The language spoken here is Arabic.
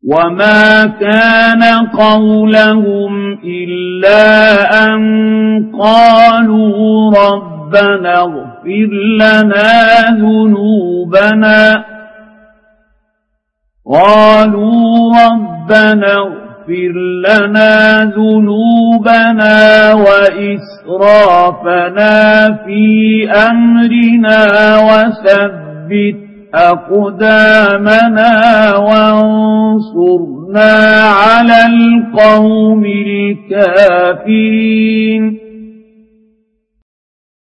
وما كان قولهم إلا أن قالوا ربنا اغفر لنا ذنوبنا وإسرافنا في أمرنا وثبت أقدامنا وانصرنا على القوم الكافرين